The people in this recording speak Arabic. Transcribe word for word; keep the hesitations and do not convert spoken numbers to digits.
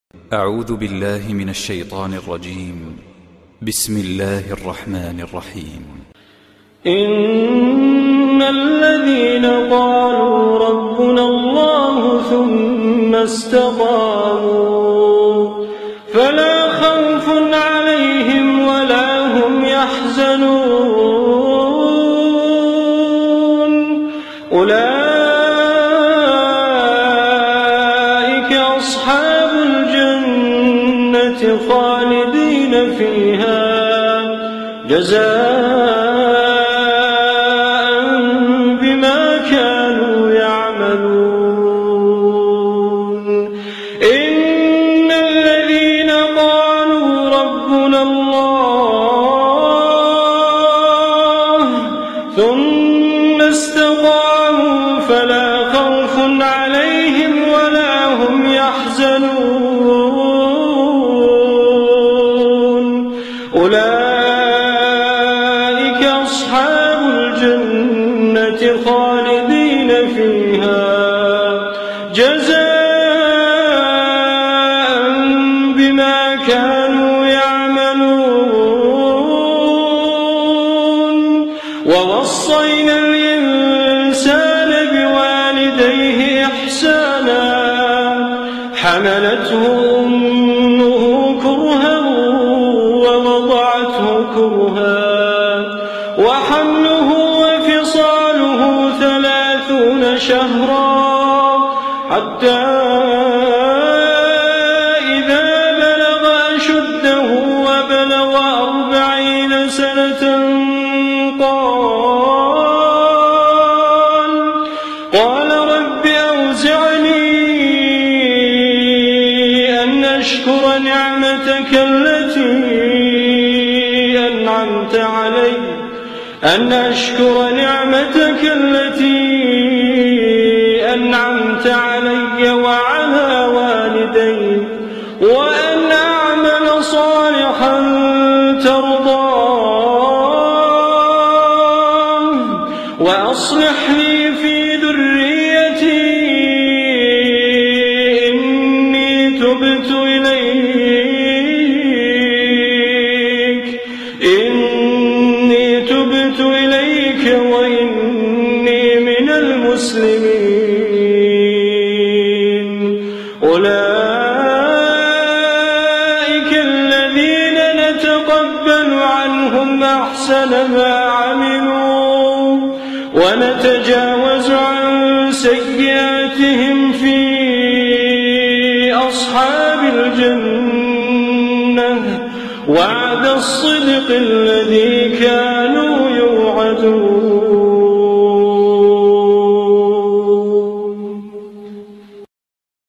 أعوذ بالله من الشيطان الرجيم. بسم الله الرحمن الرحيم. إن الذين قالوا ربنا الله ثم استقاموا فلا خوف عليهم ولا هم يحزنون أولئك أصحاب الجنة خالدين فيها جزاء بما كانوا يعملون. إن الذين قالوا ربنا الله ثم استقاموا فلا خوف عليهم ولا هم يحزنون أولئك أصحاب الجنة خالدين فيها جزاء بما كانوا يعملون. ووصينا الإنسان بوالديه إحسانا حملته أمه كرها ووضعته كرها وحمله وفصاله ثلاثون شهرا حتى إذا بلغ أشده وبلغ أربعين سنة قال قال رب أوزعني أن أشكر نعمتك التي أنعمت علي أن أشكر نعمتك التي أنعمت علي وعلى والدي وأن أعمل صالحا ترضاه وأصلح لي في ذريتي إني تبت إليك إني تبت إليك وإني من المسلمين. أولئك الذين نتقبل عنهم أحسن ما عملوا ونتجاوز عن سيئاتهم في أصحاب الجنة وعد الصدق الذي كانوا